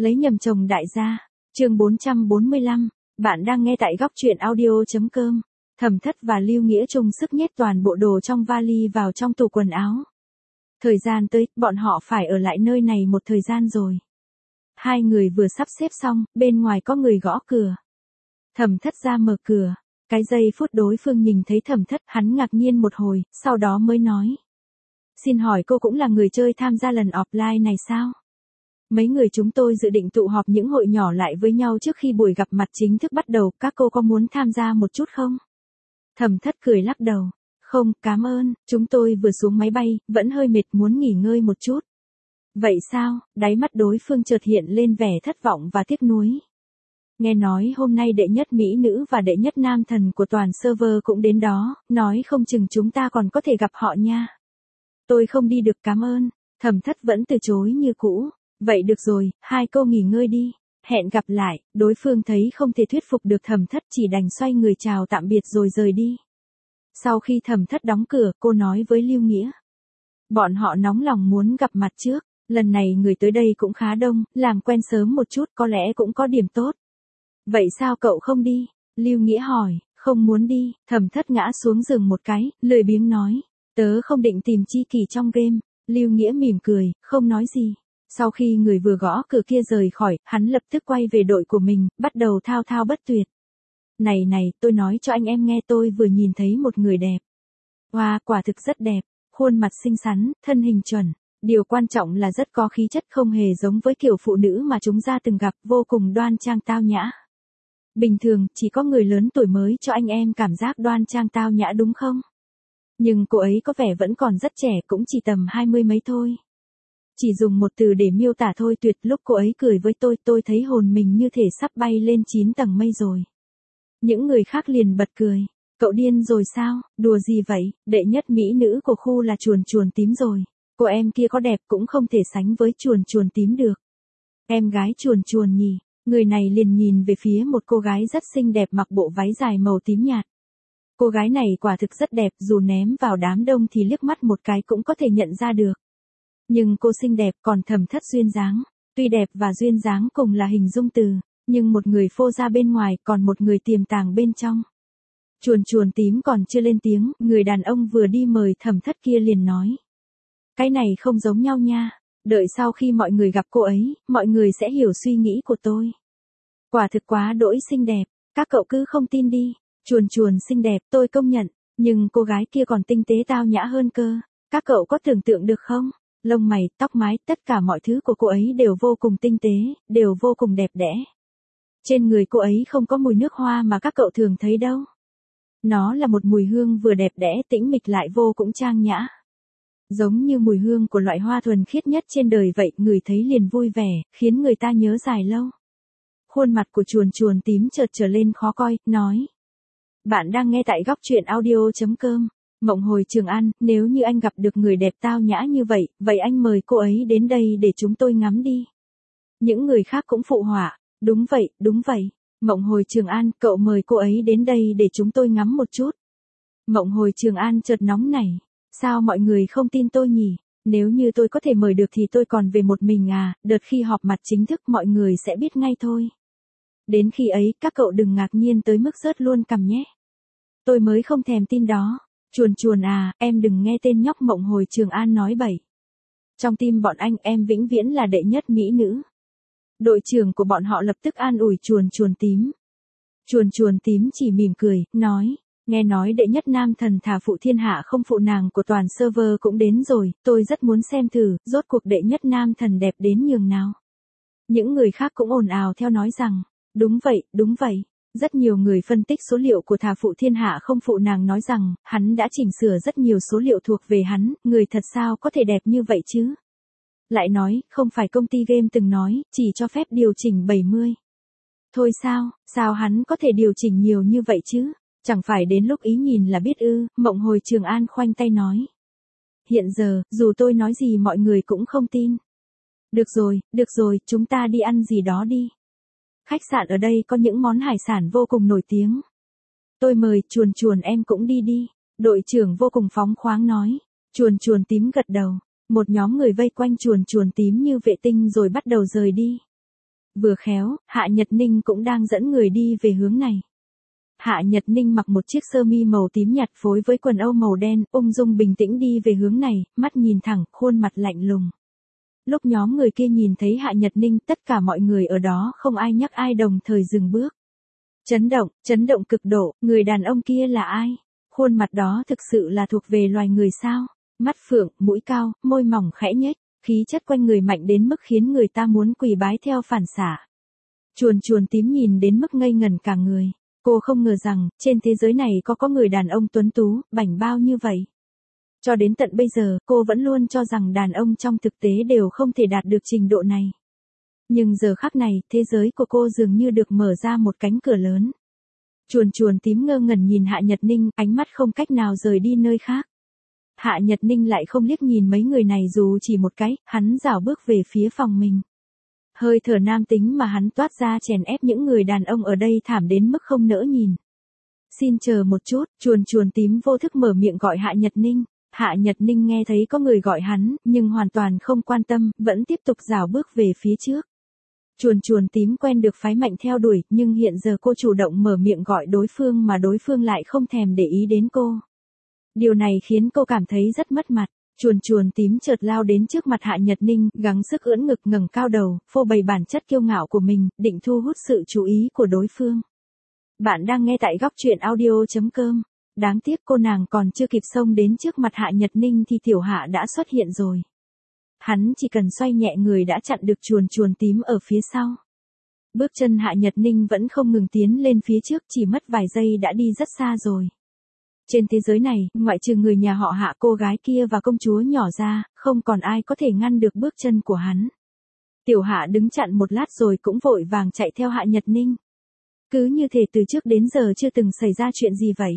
Lấy nhầm chồng đại gia. Chương 445, bạn đang nghe tại góc truyện audio.com. Thẩm Thất và Lưu Nghĩa chung sức nhét toàn bộ đồ trong vali vào trong tủ quần áo. Thời gian tới, bọn họ phải ở lại nơi này một thời gian rồi. Hai người vừa sắp xếp xong, bên ngoài có người gõ cửa. Thẩm Thất ra mở cửa. Cái giây phút đối phương nhìn thấy Thẩm Thất, hắn ngạc nhiên một hồi, sau đó mới nói. Xin hỏi cô cũng là người chơi tham gia lần offline này sao? Mấy người chúng tôi dự định tụ họp những hội nhỏ lại với nhau trước khi buổi gặp mặt chính thức bắt đầu, các cô có muốn tham gia một chút không? Thẩm Thất cười lắc đầu. Không, cảm ơn, chúng tôi vừa xuống máy bay, vẫn hơi mệt muốn nghỉ ngơi một chút. Vậy sao? Đáy mắt đối phương chợt hiện lên vẻ thất vọng và tiếc nuối. Nghe nói hôm nay đệ nhất mỹ nữ và đệ nhất nam thần của toàn server cũng đến đó, nói không chừng chúng ta còn có thể gặp họ nha. Tôi không đi được cảm ơn, Thẩm Thất vẫn từ chối như cũ. Vậy được rồi, hai cô nghỉ ngơi đi. Hẹn gặp lại, đối phương thấy không thể thuyết phục được Thẩm Thất chỉ đành xoay người chào tạm biệt rồi rời đi. Sau khi Thẩm Thất đóng cửa, cô nói với Lưu Nghĩa. Bọn họ nóng lòng muốn gặp mặt trước, lần này người tới đây cũng khá đông, làm quen sớm một chút có lẽ cũng có điểm tốt. Vậy sao cậu không đi? Lưu Nghĩa hỏi, không muốn đi, Thẩm Thất ngã xuống giường một cái, lười biếng nói. Tớ không định tìm chi kỷ trong game. Lưu Nghĩa mỉm cười, không nói gì. Sau khi người vừa gõ cửa kia rời khỏi, hắn lập tức quay về đội của mình, bắt đầu thao thao bất tuyệt. Này, tôi nói cho anh em nghe tôi vừa nhìn thấy một người đẹp. Wow, quả thực rất đẹp, khuôn mặt xinh xắn, thân hình chuẩn. Điều quan trọng là rất có khí chất không hề giống với kiểu phụ nữ mà chúng ta từng gặp, vô cùng đoan trang tao nhã. Bình thường, chỉ có người lớn tuổi mới cho anh em cảm giác đoan trang tao nhã đúng không? Nhưng cô ấy có vẻ vẫn còn rất trẻ, cũng chỉ tầm 20 mấy thôi. Chỉ dùng một từ để miêu tả thôi, tuyệt. Lúc cô ấy cười với tôi thấy hồn mình như thể sắp bay lên 9 tầng mây rồi. Những người khác liền bật cười. Cậu điên rồi sao, đùa gì vậy, đệ nhất mỹ nữ của khu là chuồn chuồn tím rồi. Cô em kia có đẹp cũng không thể sánh với chuồn chuồn tím được. Em gái chuồn chuồn nhỉ, người này liền nhìn về phía một cô gái rất xinh đẹp mặc bộ váy dài màu tím nhạt. Cô gái này quả thực rất đẹp, dù ném vào đám đông thì liếc mắt một cái cũng có thể nhận ra được. Nhưng cô xinh đẹp còn Thẩm Thất duyên dáng. Tuy đẹp và duyên dáng cùng là hình dung từ, nhưng một người phô ra bên ngoài còn một người tiềm tàng bên trong. Chuồn chuồn tím còn chưa lên tiếng, người đàn ông vừa đi mời Thẩm Thất kia liền nói. Cái này không giống nhau nha, đợi sau khi mọi người gặp cô ấy, mọi người sẽ hiểu suy nghĩ của tôi. Quả thực quá đỗi xinh đẹp, các cậu cứ không tin đi, chuồn chuồn xinh đẹp tôi công nhận, nhưng cô gái kia còn tinh tế tao nhã hơn cơ, các cậu có tưởng tượng được không? Lông mày, tóc mái, tất cả mọi thứ của cô ấy đều vô cùng tinh tế, đều vô cùng đẹp đẽ. Trên người cô ấy không có mùi nước hoa mà các cậu thường thấy đâu. Nó là một mùi hương vừa đẹp đẽ tĩnh mịch lại vô cùng trang nhã. Giống như mùi hương của loại hoa thuần khiết nhất trên đời vậy, người thấy liền vui vẻ, khiến người ta nhớ dài lâu. Khuôn mặt của chuồn chuồn tím chợt trở lên khó coi, nói. Bạn đang nghe tại góc truyện audio.com. Mộng hồi Trường An, nếu như anh gặp được người đẹp tao nhã như vậy, vậy anh mời cô ấy đến đây để chúng tôi ngắm đi. Những người khác cũng phụ họa, đúng vậy. Mộng hồi Trường An, cậu mời cô ấy đến đây để chúng tôi ngắm một chút. Mộng hồi Trường An chợt nóng nảy, sao mọi người không tin tôi nhỉ? Nếu như tôi có thể mời được thì tôi còn về một mình à, đợt khi họp mặt chính thức mọi người sẽ biết ngay thôi. Đến khi ấy, các cậu đừng ngạc nhiên tới mức rớt luôn cằm nhé. Tôi mới không thèm tin đó. Chuồn chuồn à, em đừng nghe tên nhóc Mộng hồi Trường An nói bậy. Trong tim bọn anh em vĩnh viễn là đệ nhất mỹ nữ. Đội trưởng của bọn họ lập tức an ủi chuồn chuồn tím. Chuồn chuồn tím chỉ mỉm cười, nói, nghe nói đệ nhất nam thần thả phụ thiên hạ không phụ nàng của toàn server cũng đến rồi, tôi rất muốn xem thử, rốt cuộc đệ nhất nam thần đẹp đến nhường nào. Những người khác cũng ồn ào theo nói rằng, đúng vậy. Rất nhiều người phân tích số liệu của thả phụ thiên hạ không phụ nàng nói rằng, hắn đã chỉnh sửa rất nhiều số liệu thuộc về hắn, người thật sao có thể đẹp như vậy chứ? Lại nói, không phải công ty game từng nói, chỉ cho phép điều chỉnh 70. Thôi sao hắn có thể điều chỉnh nhiều như vậy chứ? Chẳng phải đến lúc ý nhìn là biết ư, Mộng hồi Trường An khoanh tay nói. Hiện giờ, dù tôi nói gì mọi người cũng không tin. Được rồi, chúng ta đi ăn gì đó đi. Khách sạn ở đây có những món hải sản vô cùng nổi tiếng. Tôi mời, chuồn chuồn em cũng đi đi. Đội trưởng vô cùng phóng khoáng nói. Chuồn chuồn tím gật đầu. Một nhóm người vây quanh chuồn chuồn tím như vệ tinh rồi bắt đầu rời đi. Vừa khéo, Hạ Nhật Ninh cũng đang dẫn người đi về hướng này. Hạ Nhật Ninh mặc một chiếc sơ mi màu tím nhạt phối với quần âu màu đen, ung dung bình tĩnh đi về hướng này, mắt nhìn thẳng, khuôn mặt lạnh lùng. Lúc nhóm người kia nhìn thấy Hạ Nhật Ninh, tất cả mọi người ở đó không ai nhắc ai đồng thời dừng bước. Chấn động cực độ, người đàn ông kia là ai? Khuôn mặt đó thực sự là thuộc về loài người sao? Mắt phượng, mũi cao, môi mỏng khẽ nhếch, khí chất quanh người mạnh đến mức khiến người ta muốn quỳ bái theo phản xạ. Chuồn tím nhìn đến mức ngây ngẩn cả người. Cô không ngờ rằng, trên thế giới này có người đàn ông tuấn tú, bảnh bao như vậy. Cho đến tận bây giờ, cô vẫn luôn cho rằng đàn ông trong thực tế đều không thể đạt được trình độ này. Nhưng giờ khắc này, thế giới của cô dường như được mở ra một cánh cửa lớn. Chuồn tím ngơ ngẩn nhìn Hạ Nhật Ninh, ánh mắt không cách nào rời đi nơi khác. Hạ Nhật Ninh lại không liếc nhìn mấy người này dù chỉ một cái, hắn rảo bước về phía phòng mình. Hơi thở nam tính mà hắn toát ra chèn ép những người đàn ông ở đây thảm đến mức không nỡ nhìn. Xin chờ một chút, chuồn tím vô thức mở miệng gọi Hạ Nhật Ninh. Hạ Nhật Ninh nghe thấy có người gọi hắn, nhưng hoàn toàn không quan tâm, vẫn tiếp tục rảo bước về phía trước. Chuồn tím quen được phái mạnh theo đuổi, nhưng hiện giờ cô chủ động mở miệng gọi đối phương mà đối phương lại không thèm để ý đến cô. Điều này khiến cô cảm thấy rất mất mặt. Chuồn tím chợt lao đến trước mặt Hạ Nhật Ninh, gắng sức ưỡn ngực ngẩng cao đầu, phô bày bản chất kiêu ngạo của mình, định thu hút sự chú ý của đối phương. Bạn đang nghe tại góc truyện audio.com. Đáng tiếc cô nàng còn chưa kịp xông đến trước mặt Hạ Nhật Ninh thì Tiểu Hạ đã xuất hiện rồi. Hắn chỉ cần xoay nhẹ người đã chặn được chuồn tím ở phía sau. Bước chân Hạ Nhật Ninh vẫn không ngừng tiến lên phía trước, chỉ mất vài giây đã đi rất xa rồi. Trên thế giới này, ngoại trừ người nhà họ Hạ, cô gái kia và công chúa nhỏ ra, không còn ai có thể ngăn được bước chân của hắn. Tiểu Hạ đứng chặn một lát rồi cũng vội vàng chạy theo Hạ Nhật Ninh. Cứ như thể từ trước đến giờ chưa từng xảy ra chuyện gì vậy.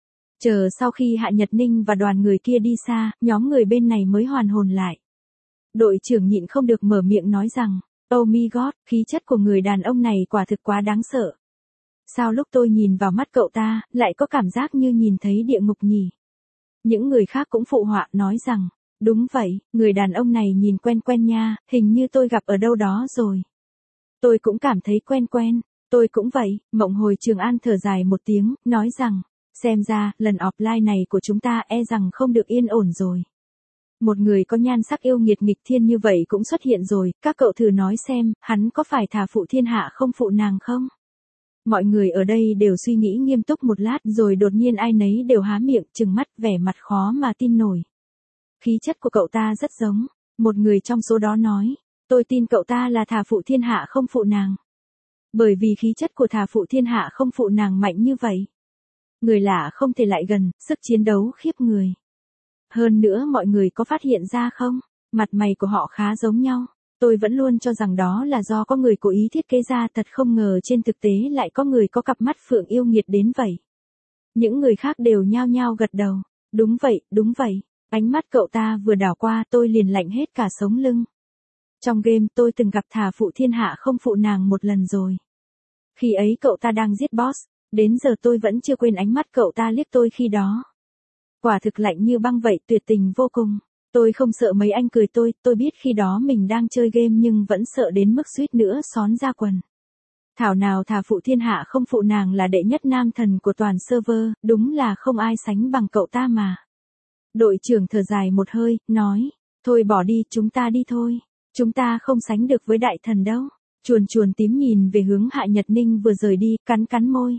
Chờ sau khi Hạ Nhật Ninh và đoàn người kia đi xa, nhóm người bên này mới hoàn hồn lại. Đội trưởng nhịn không được mở miệng nói rằng, oh my god, khí chất của người đàn ông này quả thực quá đáng sợ. Sao lúc tôi nhìn vào mắt cậu ta, lại có cảm giác như nhìn thấy địa ngục nhỉ? Những người khác cũng phụ họa nói rằng, đúng vậy, người đàn ông này nhìn quen quen nha, hình như tôi gặp ở đâu đó rồi. Tôi cũng cảm thấy quen, tôi cũng vậy. Mộng Hồi Trường An thở dài một tiếng, nói rằng, xem ra, lần offline này của chúng ta e rằng không được yên ổn rồi. Một người có nhan sắc yêu nghiệt nghịch thiên như vậy cũng xuất hiện rồi, các cậu thử nói xem, hắn có phải thà phụ thiên hạ không phụ nàng không? Mọi người ở đây đều suy nghĩ nghiêm túc một lát rồi đột nhiên ai nấy đều há miệng, trừng mắt, vẻ mặt khó mà tin nổi. Khí chất của cậu ta rất giống. Một người trong số đó nói, tôi tin cậu ta là thà phụ thiên hạ không phụ nàng. Bởi vì khí chất của thà phụ thiên hạ không phụ nàng mạnh như vậy. Người lạ không thể lại gần, sức chiến đấu khiếp người. Hơn nữa mọi người có phát hiện ra không? Mặt mày của họ khá giống nhau. Tôi vẫn luôn cho rằng đó là do có người cố ý thiết kế ra, thật không ngờ trên thực tế lại có người có cặp mắt phượng yêu nghiệt đến vậy. Những người khác đều nhao nhao gật đầu. Đúng vậy. Ánh mắt cậu ta vừa đảo qua tôi liền lạnh hết cả sống lưng. Trong game tôi từng gặp thà phụ thiên hạ không phụ nàng một lần rồi. Khi ấy cậu ta đang giết boss, đến giờ tôi vẫn chưa quên ánh mắt cậu ta liếc tôi khi đó. Quả thực lạnh như băng vậy, tuyệt tình vô cùng. Tôi không sợ mấy anh cười tôi biết khi đó mình đang chơi game nhưng vẫn sợ đến mức suýt nữa xón ra quần. Thảo nào thà phụ thiên hạ không phụ nàng là đệ nhất nam thần của toàn server, đúng là không ai sánh bằng cậu ta mà. Đội trưởng thở dài một hơi, nói, thôi bỏ đi, chúng ta đi thôi. Chúng ta không sánh được với đại thần đâu. Chuồn tím nhìn về hướng Hạ Nhật Ninh vừa rời đi, cắn môi.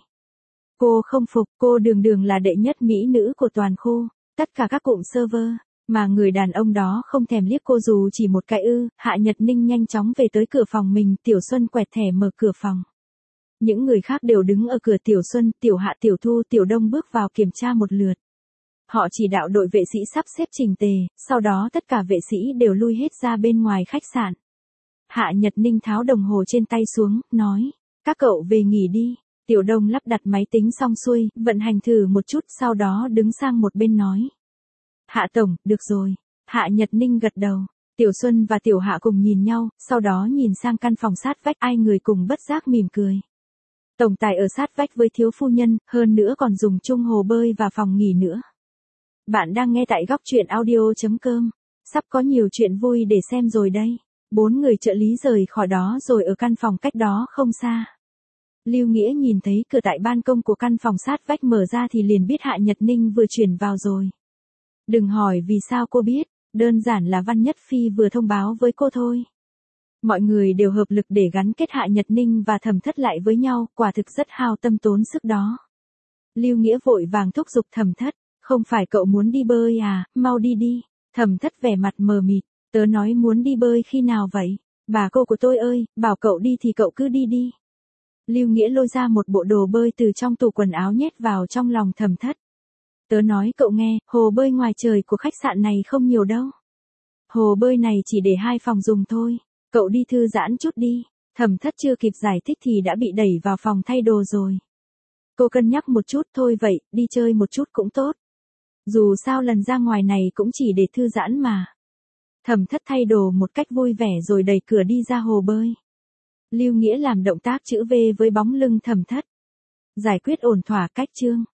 Cô không phục, cô đường là đệ nhất mỹ nữ của toàn khu, tất cả các cụm server. Mà người đàn ông đó không thèm liếc cô dù chỉ một cái ư. Hạ Nhật Ninh nhanh chóng về tới cửa phòng mình, Tiểu Xuân quẹt thẻ mở cửa phòng. Những người khác đều đứng ở cửa. Tiểu Xuân, Tiểu Hạ, Tiểu Thu, Tiểu Đông bước vào kiểm tra một lượt. Họ chỉ đạo đội vệ sĩ sắp xếp chỉnh tề, sau đó tất cả vệ sĩ đều lui hết ra bên ngoài khách sạn. Hạ Nhật Ninh tháo đồng hồ trên tay xuống, nói, các cậu về nghỉ đi. Tiểu Đông lắp đặt máy tính xong xuôi, vận hành thử một chút, sau đó đứng sang một bên nói. Hạ Tổng, được rồi. Hạ Nhật Ninh gật đầu. Tiểu Xuân và Tiểu Hạ cùng nhìn nhau, sau đó nhìn sang căn phòng sát vách, ai người cùng bất giác mỉm cười. Tổng tài ở sát vách với thiếu phu nhân, hơn nữa còn dùng chung hồ bơi và phòng nghỉ nữa. Bạn đang nghe tại góc truyện audio.com. Sắp có nhiều chuyện vui để xem rồi đây. 4 người trợ lý rời khỏi đó rồi ở căn phòng cách đó không xa. Lưu Nghĩa nhìn thấy cửa tại ban công của căn phòng sát vách mở ra thì liền biết Hạ Nhật Ninh vừa chuyển vào rồi. Đừng hỏi vì sao cô biết, đơn giản là Văn Nhất Phi vừa thông báo với cô thôi. Mọi người đều hợp lực để gắn kết Hạ Nhật Ninh và Thẩm Thất lại với nhau, quả thực rất hao tâm tốn sức đó. Lưu Nghĩa vội vàng thúc giục Thẩm Thất, không phải cậu muốn đi bơi à, mau đi đi. Thẩm Thất vẻ mặt mờ mịt, tớ nói muốn đi bơi khi nào vậy? Bà cô của tôi ơi, bảo cậu đi thì cậu cứ đi đi. Lưu Nghĩa lôi ra một bộ đồ bơi từ trong tủ quần áo nhét vào trong lòng Thẩm Thất. Tớ nói cậu nghe, hồ bơi ngoài trời của khách sạn này không nhiều đâu. Hồ bơi này chỉ để 2 phòng dùng thôi, cậu đi thư giãn chút đi. Thẩm Thất chưa kịp giải thích thì đã bị đẩy vào phòng thay đồ rồi. Cô cân nhắc một chút thôi vậy, đi chơi một chút cũng tốt. Dù sao lần ra ngoài này cũng chỉ để thư giãn mà. Thẩm Thất thay đồ một cách vui vẻ rồi đẩy cửa đi ra hồ bơi. Lưu Nghĩa làm động tác chữ V với bóng lưng Thẩm Thất. Giải quyết ổn thỏa cách chương.